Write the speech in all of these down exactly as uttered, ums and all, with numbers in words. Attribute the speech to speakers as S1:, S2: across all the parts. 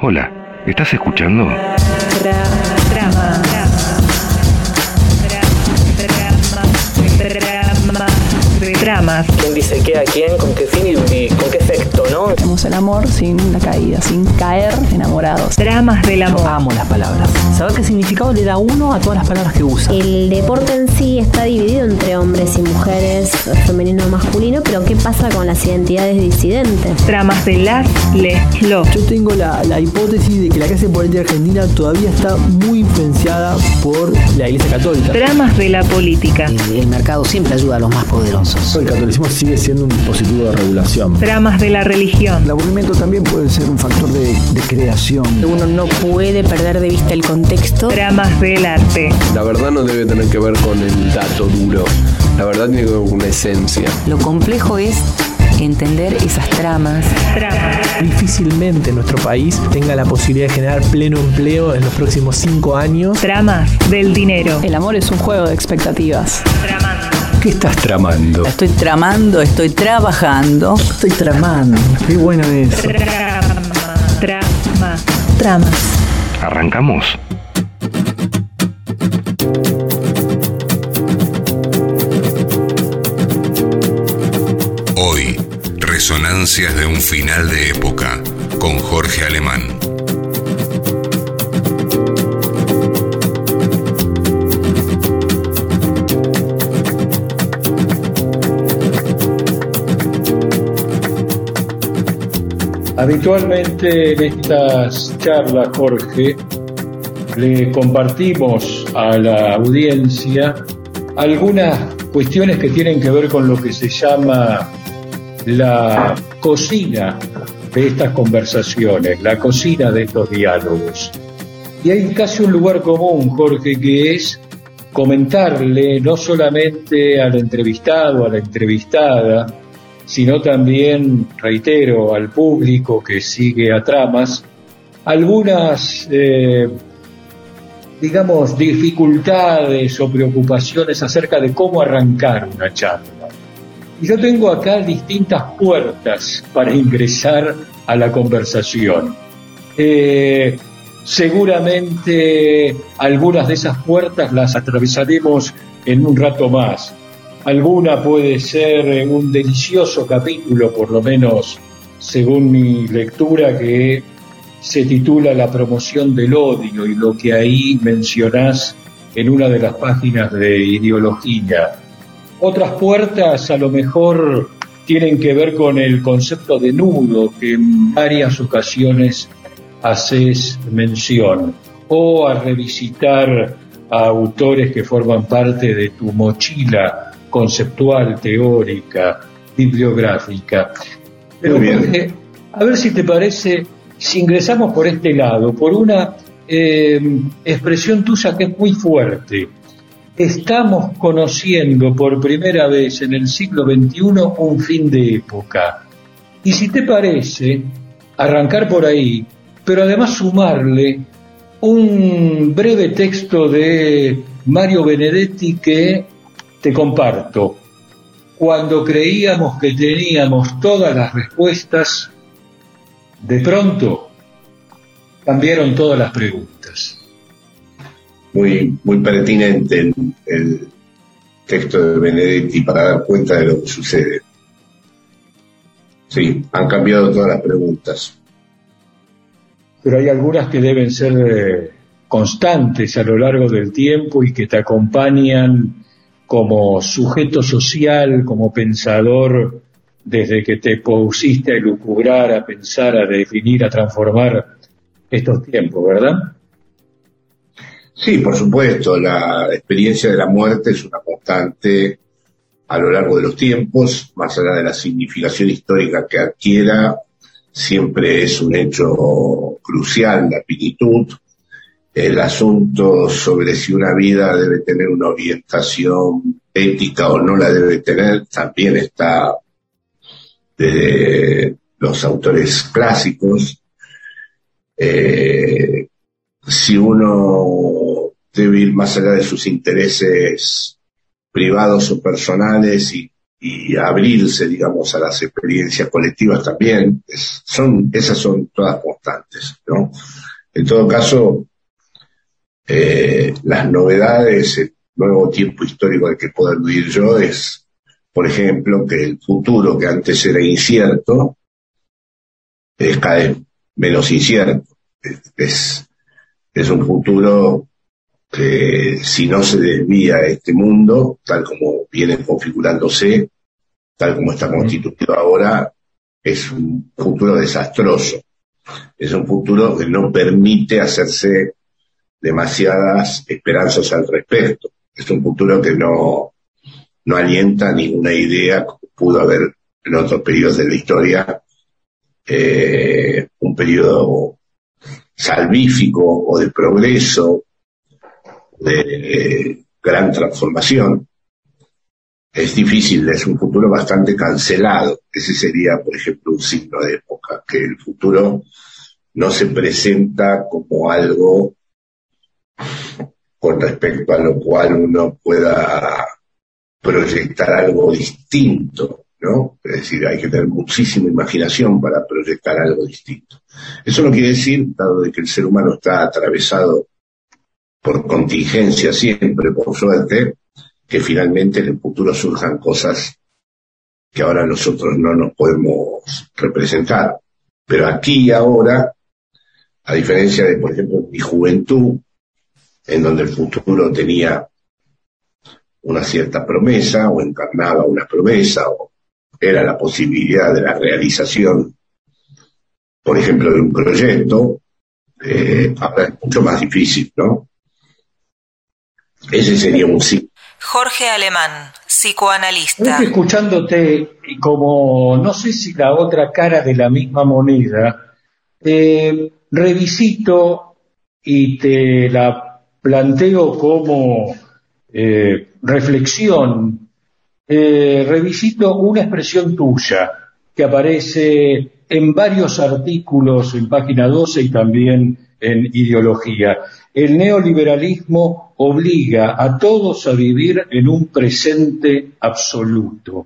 S1: Hola, ¿estás escuchando?
S2: Tra, trama, tramas.
S3: ¿Quién dice qué a quién? ¿Con qué fin y con qué efecto, no?
S4: Tenemos el amor sin la caída, sin caer enamorados.
S2: Tramas del amor.
S3: Yo amo las palabras. ¿Saber qué significado le da uno a todas las palabras que usa?
S5: El deporte en sí está dividido entre hombres y mujeres, femenino o masculino, pero ¿qué pasa con las identidades disidentes?
S2: Tramas de las, les, los.
S6: Yo tengo la, la hipótesis de que la clase política argentina todavía está muy influenciada por la Iglesia Católica.
S2: Tramas de la política.
S3: El, el mercado siempre ayuda a los más poderosos.
S6: El catolicismo sigue siendo un dispositivo de regulación.
S2: Tramas de la religión.
S7: El aburrimiento también puede ser un factor de, de creación.
S4: Uno no puede perder de vista el contexto.
S2: Tramas del arte.
S8: La verdad no debe tener que ver con el dato duro. La verdad tiene que ver con una esencia.
S9: Lo complejo es entender esas tramas.
S2: Tramas.
S10: Difícilmente nuestro país tenga la posibilidad de generar pleno empleo en los próximos cinco años.
S2: Tramas del dinero.
S4: El amor es un juego de expectativas.
S2: Tramando.
S1: ¿Qué estás tramando?
S9: Estoy tramando, estoy trabajando.
S7: Estoy tramando. Qué bueno eso.
S2: Trama. Trama. Tramas.
S1: ¿Arrancamos?
S11: Hoy, resonancias de un final de época, con Jorge Alemán.
S12: Habitualmente en estas charlas, Jorge, le compartimos a la audiencia algunas cuestiones que tienen que ver con lo que se llama la cocina de estas conversaciones, la cocina de estos diálogos. Y hay casi un lugar común, Jorge, que es comentarle no solamente al entrevistado, a la entrevistada, sino también, reitero, al público que sigue a Tramas, algunas, eh, digamos, dificultades o preocupaciones acerca de cómo arrancar una charla. Y yo tengo acá distintas puertas para ingresar a la conversación. Eh, seguramente algunas de esas puertas las atravesaremos en un rato más. Alguna puede ser un delicioso capítulo, por lo menos según mi lectura, que se titula La promoción del odio, y lo que ahí mencionás en una de las páginas de Ideología. Otras puertas a lo mejor tienen que ver con el concepto de nudo, que en varias ocasiones haces mención, o a revisitar a autores que forman parte de tu mochila conceptual, teórica, bibliográfica. Pero Jorge, a ver si te parece, si ingresamos por este lado, por una eh, expresión tuya que es muy fuerte. Estamos conociendo por primera vez en el siglo veintiuno un fin de época. Y si te parece, arrancar por ahí, pero además sumarle un breve texto de Mario Benedetti que te comparto. Cuando creíamos que teníamos todas las respuestas, de pronto cambiaron todas las preguntas.
S13: Muy, muy pertinente el, el texto de Benedetti para dar cuenta de lo que sucede. Sí, han cambiado todas las preguntas.
S12: Pero hay algunas que deben ser eh, constantes a lo largo del tiempo y que te acompañan como sujeto social, como pensador, desde que te pusiste a elucubrar, a pensar, a definir, a transformar estos tiempos, ¿verdad?
S13: Sí, por supuesto, la experiencia de la muerte es una constante a lo largo de los tiempos, más allá de la significación histórica que adquiera, siempre es un hecho crucial, la finitud. El asunto sobre si una vida debe tener una orientación ética o no la debe tener también está desde los autores clásicos. Eh, si uno debe ir más allá de sus intereses privados o personales y, y abrirse, digamos, a las experiencias colectivas también, es, son, esas son todas constantes, ¿no? En todo caso, eh, las novedades, el nuevo tiempo histórico al que puedo aludir yo es, por ejemplo, que el futuro que antes era incierto, es cada vez menos incierto. Es, es, es un futuro que, si no se desvía este mundo, tal como viene configurándose, tal como está constituido ahora, es un futuro desastroso. Es un futuro que no permite hacerse demasiadas esperanzas al respecto. Es un futuro que no, no alienta ninguna idea, como pudo haber en otros periodos de la historia, eh, un periodo salvífico o de progreso, de eh, gran transformación. Es difícil, es un futuro bastante cancelado. Ese sería, por ejemplo, un signo de época, que el futuro no se presenta como algo con respecto a lo cual uno pueda proyectar algo distinto, ¿no? Es decir, hay que tener muchísima imaginación para proyectar algo distinto. Eso no quiere decir, dado de que el ser humano está atravesado por contingencia siempre, por suerte, que finalmente en el futuro surjan cosas que ahora nosotros no nos podemos representar. Pero aquí y ahora, a diferencia de, por ejemplo, mi juventud, en donde el futuro tenía una cierta promesa, o encarnaba una promesa, o era la posibilidad de la realización, por ejemplo, de un proyecto, eh, ahora es mucho más difícil, ¿no? Ese sería un sí.
S14: Jorge Alemán, psicoanalista.
S12: Estoy escuchándote como, no sé si la otra cara de la misma moneda, eh, revisito y te la planteo como eh, reflexión. Eh, revisito una expresión tuya que aparece en varios artículos en página doce y también en Ideología. El neoliberalismo obliga a todos a vivir en un presente absoluto.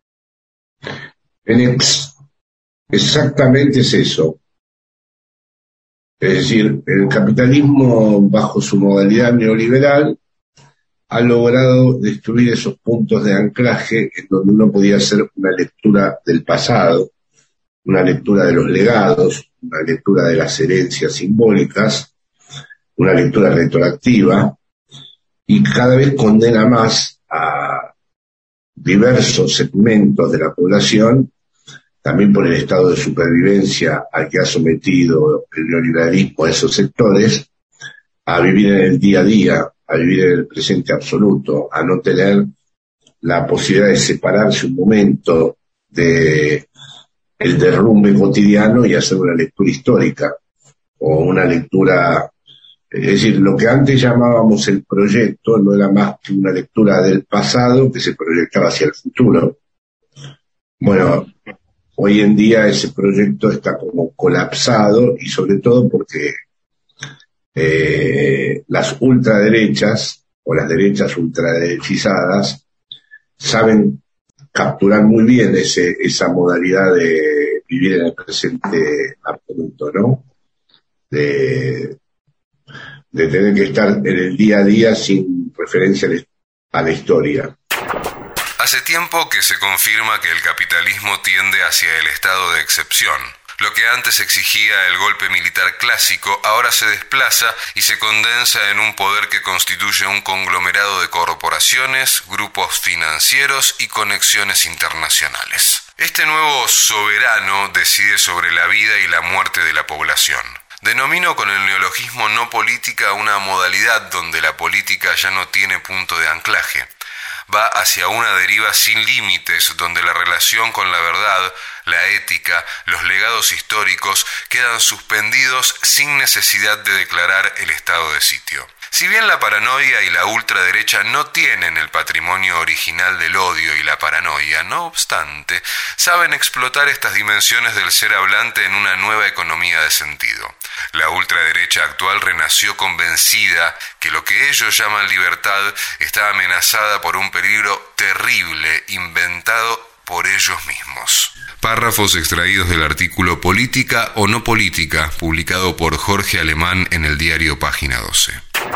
S13: En ex- exactamente es eso. Es decir, el capitalismo, bajo su modalidad neoliberal, ha logrado destruir esos puntos de anclaje en donde uno podía hacer una lectura del pasado, una lectura de los legados, una lectura de las herencias simbólicas, una lectura retroactiva, y cada vez condena más a diversos segmentos de la población, también por el estado de supervivencia al que ha sometido el neoliberalismo a esos sectores, a vivir en el día a día, a vivir en el presente absoluto, a no tener la posibilidad de separarse un momento de el derrumbe cotidiano y hacer una lectura histórica, o una lectura. Es decir, lo que antes llamábamos el proyecto no era más que una lectura del pasado que se proyectaba hacia el futuro. Bueno, hoy en día ese proyecto está como colapsado, y sobre todo porque eh, las ultraderechas o las derechas ultraderechizadas saben capturar muy bien ese, esa modalidad de vivir en el presente absoluto, ¿no? De de tener que estar en el día a día sin referencia a la historia.
S11: Hace tiempo que se confirma que el capitalismo tiende hacia el estado de excepción. Lo que antes exigía el golpe militar clásico ahora se desplaza y se condensa en un poder que constituye un conglomerado de corporaciones, grupos financieros y conexiones internacionales. Este nuevo soberano decide sobre la vida y la muerte de la población. Denomino con el neologismo no política una modalidad donde la política ya no tiene punto de anclaje. Va hacia una deriva sin límites, donde la relación con la verdad, la ética, los legados históricos quedan suspendidos sin necesidad de declarar el estado de sitio. Si bien la paranoia y la ultraderecha no tienen el patrimonio original del odio y la paranoia, no obstante, saben explotar estas dimensiones del ser hablante en una nueva economía de sentido. La ultraderecha actual renació convencida que lo que ellos llaman libertad está amenazada por un peligro terrible inventado por ellos mismos. Párrafos extraídos del artículo Política o no política, publicado por Jorge Alemán en el diario Página doce.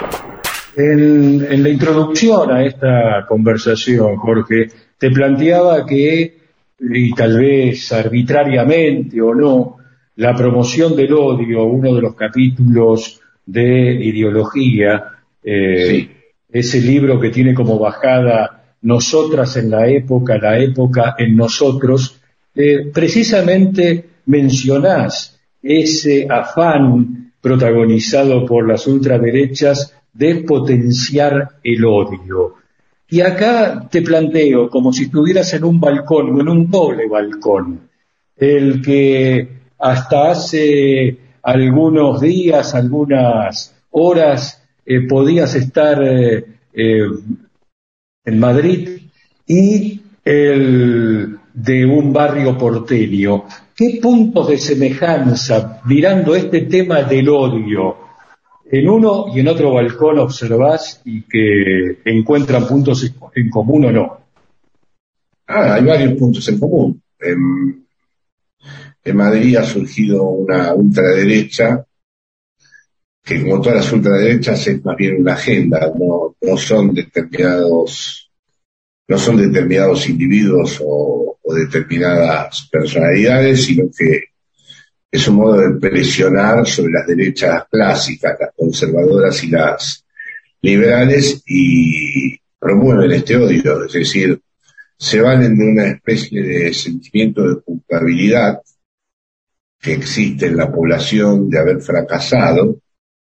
S12: En, en la introducción a esta conversación, Jorge, te planteaba que, y tal vez arbitrariamente o no, la promoción del odio, uno de los capítulos de ideología, eh, sí. ese libro que tiene como bajada Nosotras en la época, la época en nosotros, eh, precisamente mencionás ese afán protagonizado por las ultraderechas de potenciar el odio. Y acá te planteo, como si estuvieras en un balcón, o en un doble balcón, el que hasta hace algunos días, algunas horas, eh, podías estar eh, eh, en Madrid, y el de un barrio porteño. ¿Qué puntos de semejanza, mirando este tema del odio, en uno y en otro balcón observás y que encuentran puntos en común o no?
S13: Ah, hay varios puntos en común. En, en Madrid ha surgido una ultraderecha que, como todas las ultraderechas, es más bien una agenda, no, no son determinados, no son determinados individuos o, o determinadas personalidades, sino que es un modo de presionar sobre las derechas clásicas, las conservadoras y las liberales, y promueven este odio, es decir, se valen de una especie de sentimiento de culpabilidad que existe en la población de haber fracasado,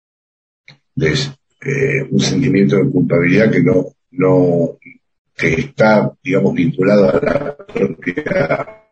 S13: de eh, un sentimiento de culpabilidad que no, no, que está, digamos, vinculado a la propia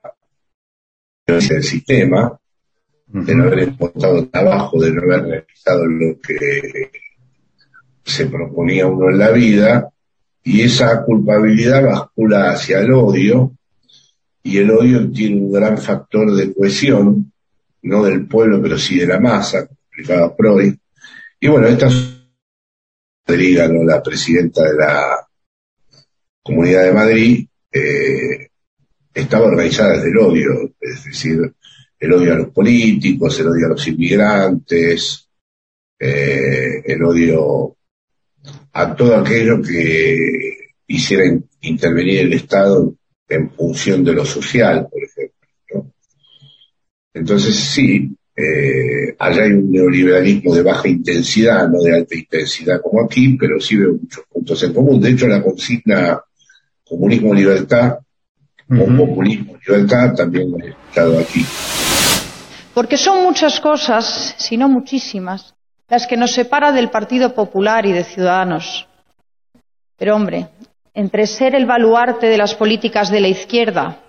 S13: del sistema, de no haber exportado trabajo, de no haber realizado lo que se proponía uno en la vida, y esa culpabilidad bascula hacia el odio, y el odio tiene un gran factor de cohesión, no del pueblo, pero sí de la masa, como explicaba Freud. Y bueno, esta Madrigano, la presidenta de la Comunidad de Madrid, eh, estaba organizada desde el odio, es decir, el odio a los políticos, el odio a los inmigrantes, eh, el odio a todo aquello que hiciera in- intervenir el Estado en función de lo social, por ejemplo, ¿no? Entonces sí, eh, allá hay un neoliberalismo de baja intensidad, no de alta intensidad como aquí, pero sí veo muchos puntos en común. De hecho, la consigna comunismo-libertad uh-huh. o populismo-libertad también lo he escuchado aquí.
S15: Porque son muchas cosas, si no muchísimas, las que nos separan del Partido Popular y de Ciudadanos. Pero, hombre, entre ser el baluarte de las políticas de la izquierda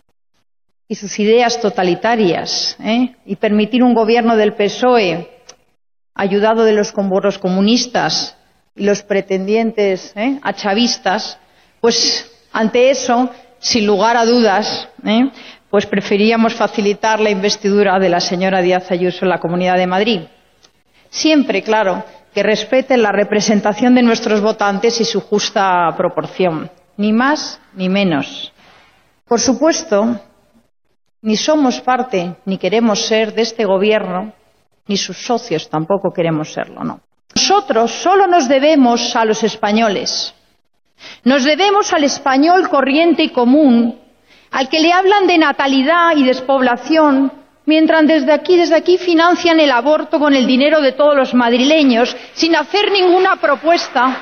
S15: y sus ideas totalitarias, ¿eh? y permitir un gobierno del P S O E ayudado de los, los comunistas y los pretendientes ¿eh? a chavistas, pues ante eso, sin lugar a dudas, ¿eh? pues preferíamos facilitar la investidura de la señora Díaz Ayuso en la Comunidad de Madrid. Siempre, claro, que respeten la representación de nuestros votantes y su justa proporción, ni más ni menos. Por supuesto, ni somos parte ni queremos ser de este gobierno, ni sus socios tampoco queremos serlo, no. Nosotros solo nos debemos a los españoles. Nos debemos al español corriente y común, al que le hablan de natalidad y despoblación, mientras desde aquí, desde aquí financian el aborto con el dinero de todos los madrileños, sin hacer ninguna propuesta,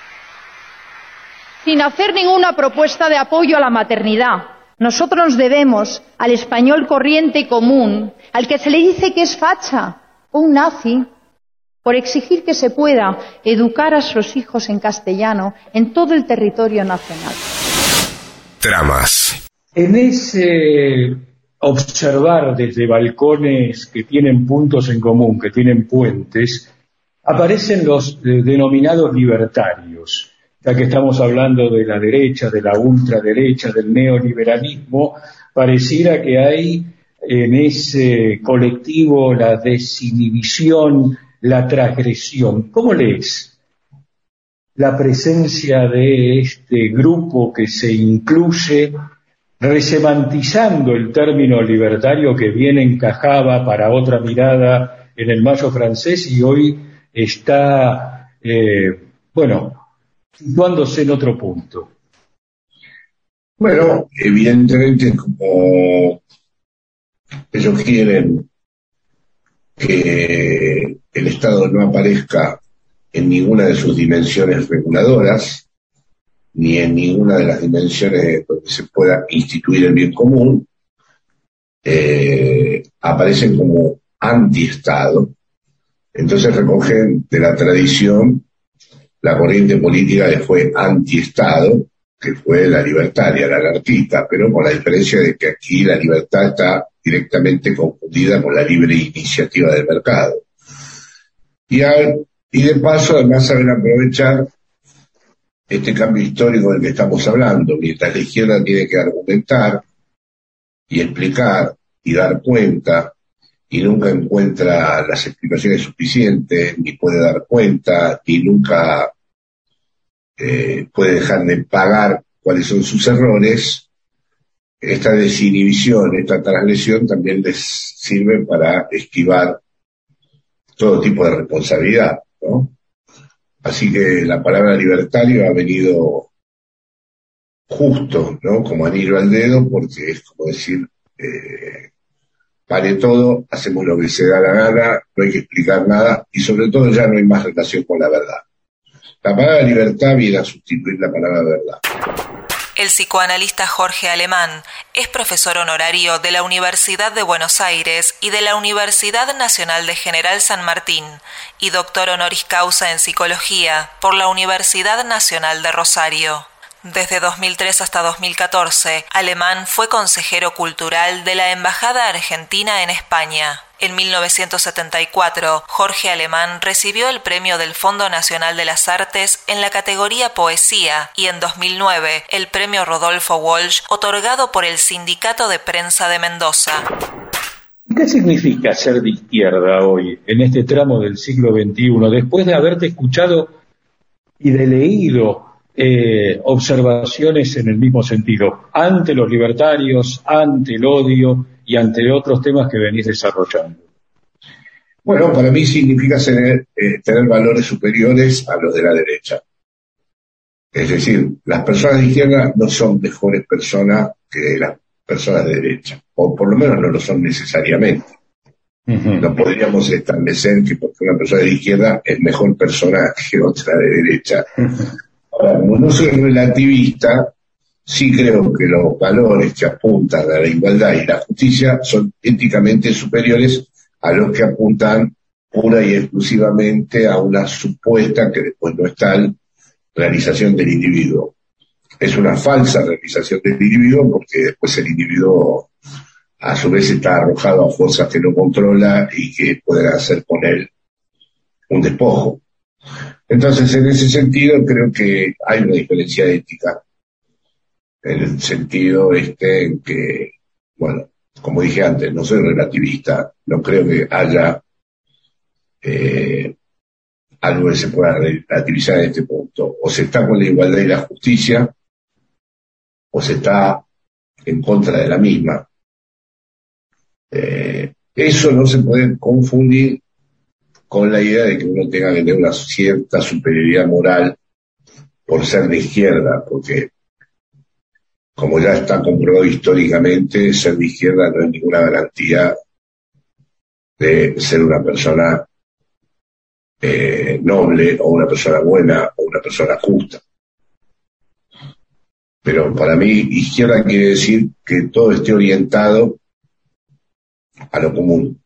S15: sin hacer ninguna propuesta de apoyo a la maternidad. Nosotros nos debemos al español corriente y común, al que se le dice que es facha o un nazi, por exigir que se pueda educar a sus hijos en castellano en todo el territorio nacional.
S11: Tramas.
S12: En ese observar desde balcones que tienen puntos en común, que tienen puentes, aparecen los eh, denominados libertarios. Ya que estamos hablando de la derecha, de la ultraderecha, del neoliberalismo, pareciera que hay en ese colectivo la desinhibición, la transgresión. ¿Cómo lees la presencia de este grupo que se incluye, resemantizando el término libertario que bien encajaba para otra mirada en el Mayo francés y hoy está, eh, bueno, situándose en otro punto?
S13: Bueno, evidentemente como ellos quieren que el Estado no aparezca en ninguna de sus dimensiones reguladoras, ni en ninguna de las dimensiones donde se pueda instituir el bien común, eh, aparecen como anti-Estado. Entonces recogen de la tradición la corriente política que fue anti-Estado, que fue la libertaria, la anarquista, pero con la diferencia de que aquí la libertad está directamente confundida con la libre iniciativa del mercado. Y, al, y de paso, además, saben aprovechar este cambio histórico del que estamos hablando, mientras la izquierda tiene que argumentar y explicar y dar cuenta, y nunca encuentra las explicaciones suficientes, ni puede dar cuenta, y nunca eh, puede dejar de pagar cuáles son sus errores. Esta desinhibición, esta transgresión también les sirve para esquivar todo tipo de responsabilidad, ¿no? Así que la palabra libertario ha venido justo, ¿no? Como anillo al dedo, porque es como decir, eh, pare todo, hacemos lo que se da la gana, no hay que explicar nada, y sobre todo ya no hay más relación con la verdad. La palabra libertad viene a sustituir la palabra verdad.
S14: El psicoanalista Jorge Alemán es profesor honorario de la Universidad de Buenos Aires y de la Universidad Nacional de General San Martín y doctor honoris causa en psicología por la Universidad Nacional de Rosario. Desde dos mil tres hasta dos mil catorce, Alemán fue consejero cultural de la Embajada Argentina en España. En mil novecientos setenta y cuatro, Jorge Alemán recibió el Premio del Fondo Nacional de las Artes en la categoría Poesía y en dos mil nueve el Premio Rodolfo Walsh otorgado por el Sindicato de Prensa de Mendoza.
S12: ¿Qué significa ser de izquierda hoy, en este tramo del siglo veintiuno, después de haberte escuchado y de leído eh, observaciones en el mismo sentido, ante los libertarios, ante el odio y ante otros temas que venís desarrollando?
S13: Bueno, para mí significa tener, eh, tener valores superiores a los de la derecha. Es decir, las personas de izquierda no son mejores personas que las personas de derecha, o por lo menos no lo son necesariamente. Uh-huh. No podríamos establecer que porque una persona de izquierda es mejor persona que otra de derecha. Uh-huh. Ahora, como no soy relativista, sí creo que los valores que apuntan a la igualdad y la justicia son éticamente superiores a los que apuntan pura y exclusivamente a una supuesta, que después no es tal, realización del individuo. Es una falsa realización del individuo porque después el individuo a su vez está arrojado a fuerzas que no controla y que pueden hacer con él un despojo. Entonces, en ese sentido, creo que hay una diferencia ética. En el sentido este en que, bueno, como dije antes, no soy relativista, no creo que haya eh, algo que se pueda relativizar en este punto. O se está con la igualdad y la justicia, o se está en contra de la misma. Eh, eso no se puede confundir con la idea de que uno tenga que tener una cierta superioridad moral por ser de izquierda, porque como ya está comprobado históricamente, ser de izquierda no es ninguna garantía de ser una persona eh, noble o una persona buena o una persona justa. Pero para mí, izquierda quiere decir que todo esté orientado a lo común.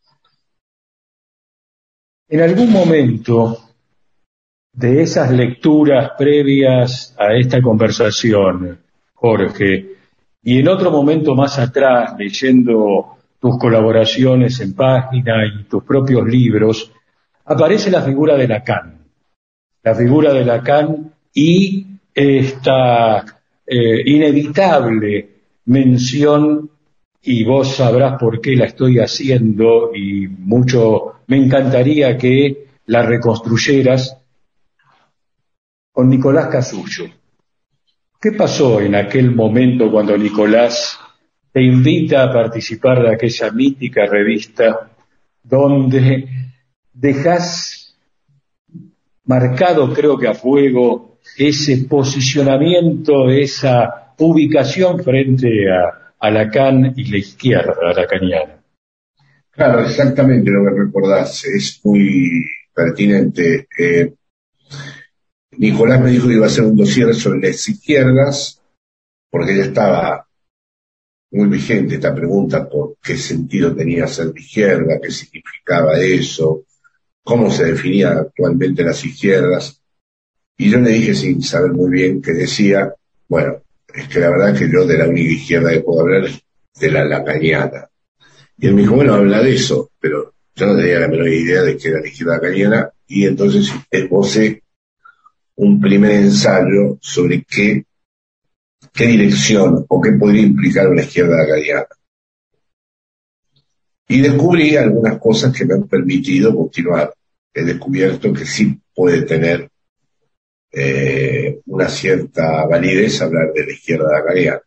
S12: En algún momento de esas lecturas previas a esta conversación, Jorge, y en otro momento más atrás, leyendo tus colaboraciones en página y tus propios libros, aparece la figura de Lacan, la figura de Lacan y esta eh, inevitable mención, y vos sabrás por qué la estoy haciendo, y mucho me encantaría que la reconstruyeras, con Nicolás Casullo. ¿Qué pasó en aquel momento cuando Nicolás te invita a participar de aquella mítica revista donde dejás marcado, creo que a fuego, ese posicionamiento, esa ubicación frente a, a Lacan y la izquierda lacaniana?
S13: Claro, exactamente lo que recordás, es muy pertinente. Eh, Nicolás me dijo que iba a hacer un dossier sobre las izquierdas, porque ya estaba muy vigente esta pregunta por qué sentido tenía ser de izquierda, qué significaba eso, cómo se definían actualmente las izquierdas. Y yo le dije, sin saber muy bien qué decía, bueno, es que la verdad que yo de la única izquierda que puedo hablar es de la lacaniana. Y él me dijo, bueno, habla de eso, pero yo no tenía la menor idea de qué era la izquierda lacaniana, y entonces esbocé un primer ensayo sobre qué, qué dirección o qué podría implicar una izquierda lacaniana. Y descubrí algunas cosas que me han permitido continuar. He descubierto que sí puede tener eh, una cierta validez hablar de la izquierda lacaniana.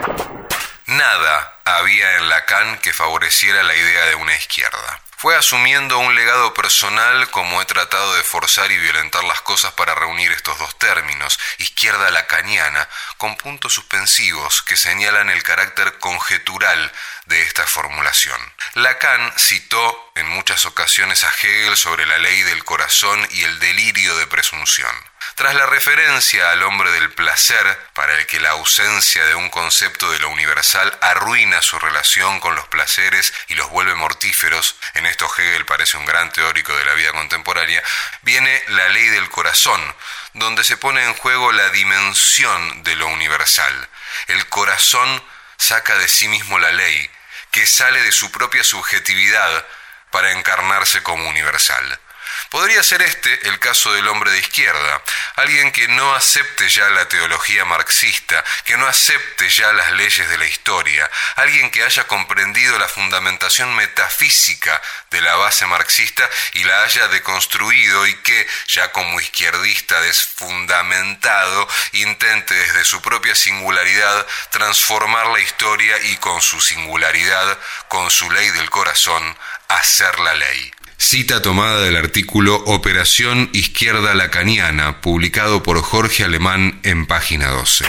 S11: Nada había en Lacan que favoreciera la idea de una izquierda. Fue asumiendo un legado personal como he tratado de forzar y violentar las cosas para reunir estos dos términos, izquierda lacaniana, con puntos suspensivos que señalan el carácter conjetural de esta formulación. Lacan citó en muchas ocasiones a Hegel sobre la ley del corazón y el delirio de presunción. Tras la referencia al hombre del placer, para el que la ausencia de un concepto de lo universal arruina su relación con los placeres y los vuelve mortíferos, en esto Hegel parece un gran teórico de la vida contemporánea, viene la ley del corazón, donde se pone en juego la dimensión de lo universal. El corazón saca de sí mismo la ley, que sale de su propia subjetividad para encarnarse como universal. Podría ser este el caso del hombre de izquierda, alguien que no acepte ya la teología marxista, que no acepte ya las leyes de la historia, alguien que haya comprendido la fundamentación metafísica de la base marxista y la haya deconstruido y que, ya como izquierdista desfundamentado, intente desde su propia singularidad transformar la historia y con su singularidad, con su ley del corazón, hacer la ley. Cita tomada del artículo Operación Izquierda Lacaniana, publicado por Jorge Alemán en página doce.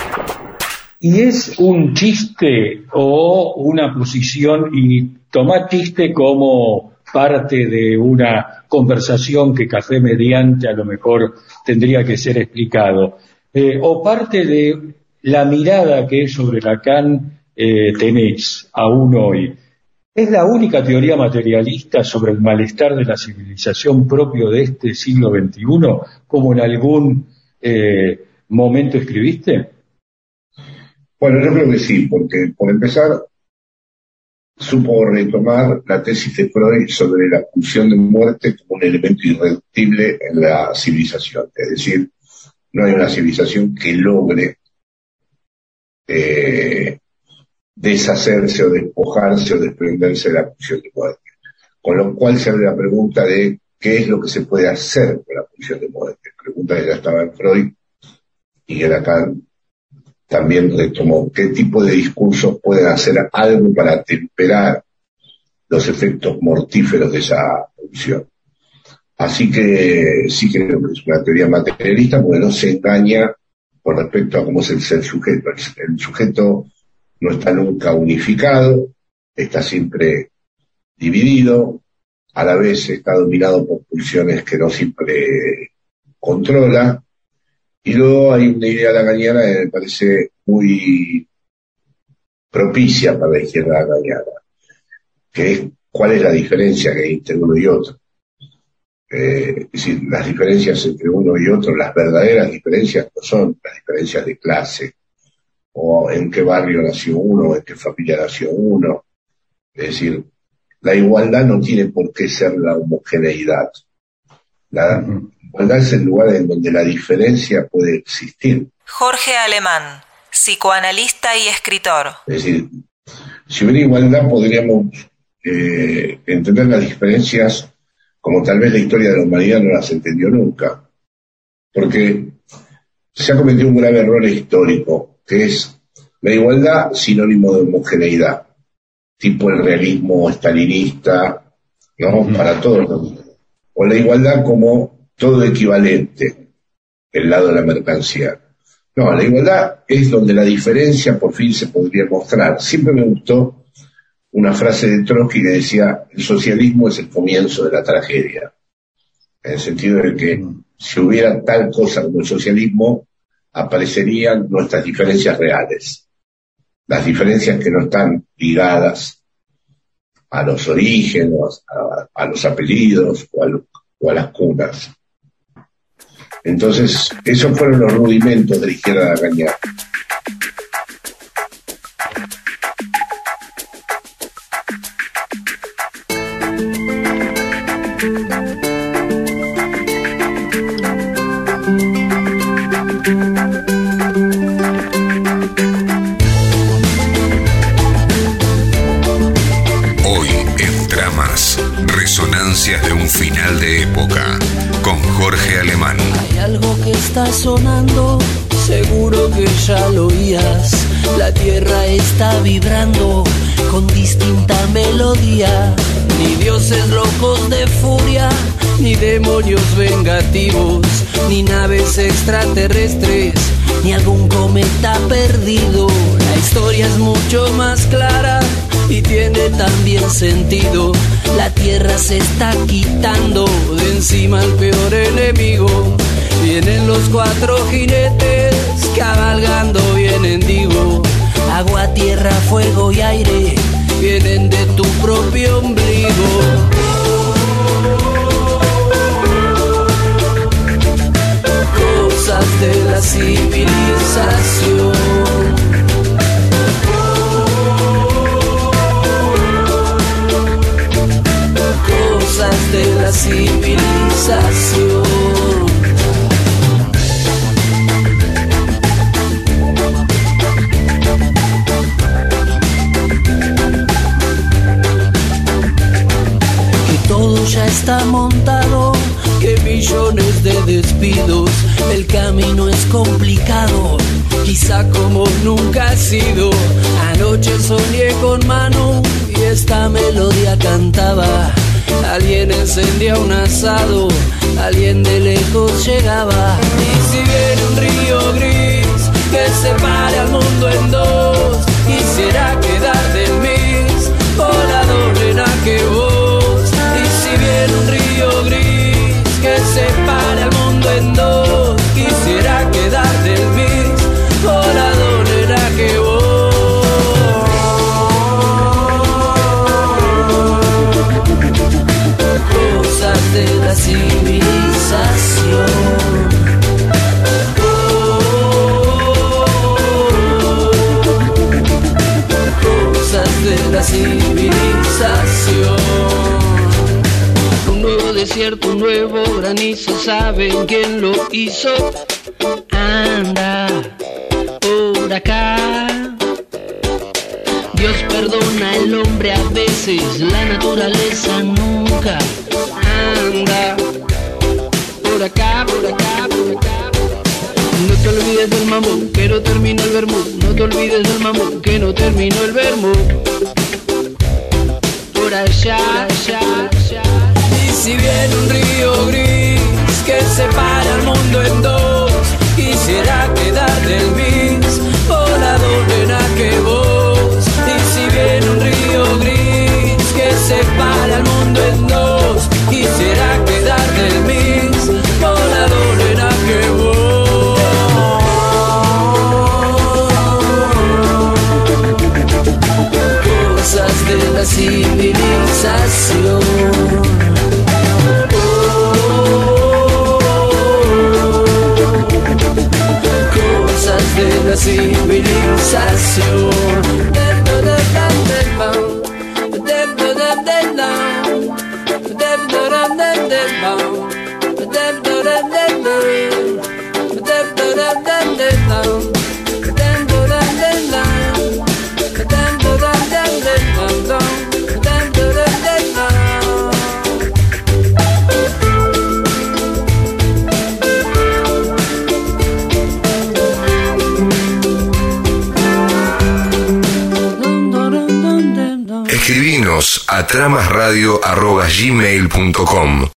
S12: ¿Y es un chiste o una posición, y tomá chiste como parte de una conversación que café mediante a lo mejor tendría que ser explicado, eh, o parte de la mirada que sobre Lacan eh, tenés aún hoy? ¿Es la única teoría materialista sobre el malestar de la civilización propio de este siglo veintiuno, como en algún eh, momento escribiste?
S13: Bueno, yo creo que sí, porque por empezar supo retomar la tesis de Freud sobre la pulsión de muerte como un elemento irreductible en la civilización. Es decir, no hay una civilización que logre eh, deshacerse o despojarse o desprenderse de la pulsión de muerte. Con lo cual se abre la pregunta de qué es lo que se puede hacer con la pulsión de muerte. Pregunta que ya estaba en Freud y que Lacan también retomó. ¿Qué tipo de discursos pueden hacer algo para temperar los efectos mortíferos de esa pulsión? Así que sí creo que es una teoría materialista porque no se engaña con respecto a cómo es el ser sujeto. El, el sujeto no está nunca unificado, está siempre dividido, a la vez está dominado por pulsiones que no siempre controla, y luego hay una idea lacaniana que me parece muy propicia para la izquierda lacaniana, que es cuál es la diferencia que hay entre uno y otro. Eh, es decir, las diferencias entre uno y otro, las verdaderas diferencias no son las diferencias de clase, o en qué barrio nació uno, o en qué familia nació uno. Es decir, la igualdad no tiene por qué ser la homogeneidad. La igualdad es el lugar en donde la diferencia puede existir.
S14: Jorge Alemán, psicoanalista y escritor.
S13: Es decir, si hubiera igualdad podríamos eh, entender las diferencias como tal vez la historia de la humanidad no las entendió nunca. Porque se ha cometido un grave error histórico, que es la igualdad sinónimo de homogeneidad, tipo el realismo stalinista, ¿no? Uh-huh. Para todos los... O la igualdad como todo equivalente, el lado de la mercancía. No, la igualdad es donde la diferencia por fin se podría mostrar. Siempre me gustó una frase de Trotsky que decía, el socialismo es el comienzo de la tragedia. En el sentido de que si hubiera tal cosa como el socialismo, aparecerían nuestras diferencias reales. Las diferencias que no están ligadas a los orígenes, a, a los apellidos o a, lo, o a las cunas. Entonces, esos fueron los rudimentos de la izquierda de Agañar.
S11: Resonancias de un final de época, con Jorge Alemán.
S16: Hay algo que está sonando, seguro que ya lo oías. La tierra está vibrando con distinta melodía. Ni dioses locos de furia, ni demonios vengativos, ni naves extraterrestres, ni algún cometa perdido. La historia es mucho más clara y tiene también sentido. La tierra se está quitando de encima al peor enemigo. Vienen los cuatro jinetes cabalgando, vienen digo. Agua, tierra, fuego y aire vienen de tu propio ombligo. Cosas de la civilización. Cosas de la civilización. Que todo ya está montado, que millones de despidos, el camino es complicado, quizá como nunca ha sido. Anoche soñé con Manu y esta melodía cantaba. Alguien encendía un asado, alguien de lejos llegaba. Y si viene un río gris que separe al mundo en dos, quisiera quedar del mis volador en que vos. Y si viene un río gris que separe al mundo en dos, quisiera quedar del mis volador en que vos. Cosas de la civilización. Cosas de la civilización. Un nuevo desierto, un nuevo granizo, ¿saben quién lo hizo? Anda por acá. Dios perdona al hombre a veces, la naturaleza nunca. Anda por acá, por acá, por acá. No te olvides del mamón, que no terminó el vermú. No te olvides del mamón, que no terminó el vermú. Por allá, por allá, allá. Y si viene un río gris que separa al mundo en dos, quisiera quedar del mix volador en que vos. Y si viene un río gris que separa al mundo en dos, quisiera quedar del mix volador en que vos. Cosas de la civilización. Cosas de la civilización.
S11: a tramasradio arroba gmail punto com.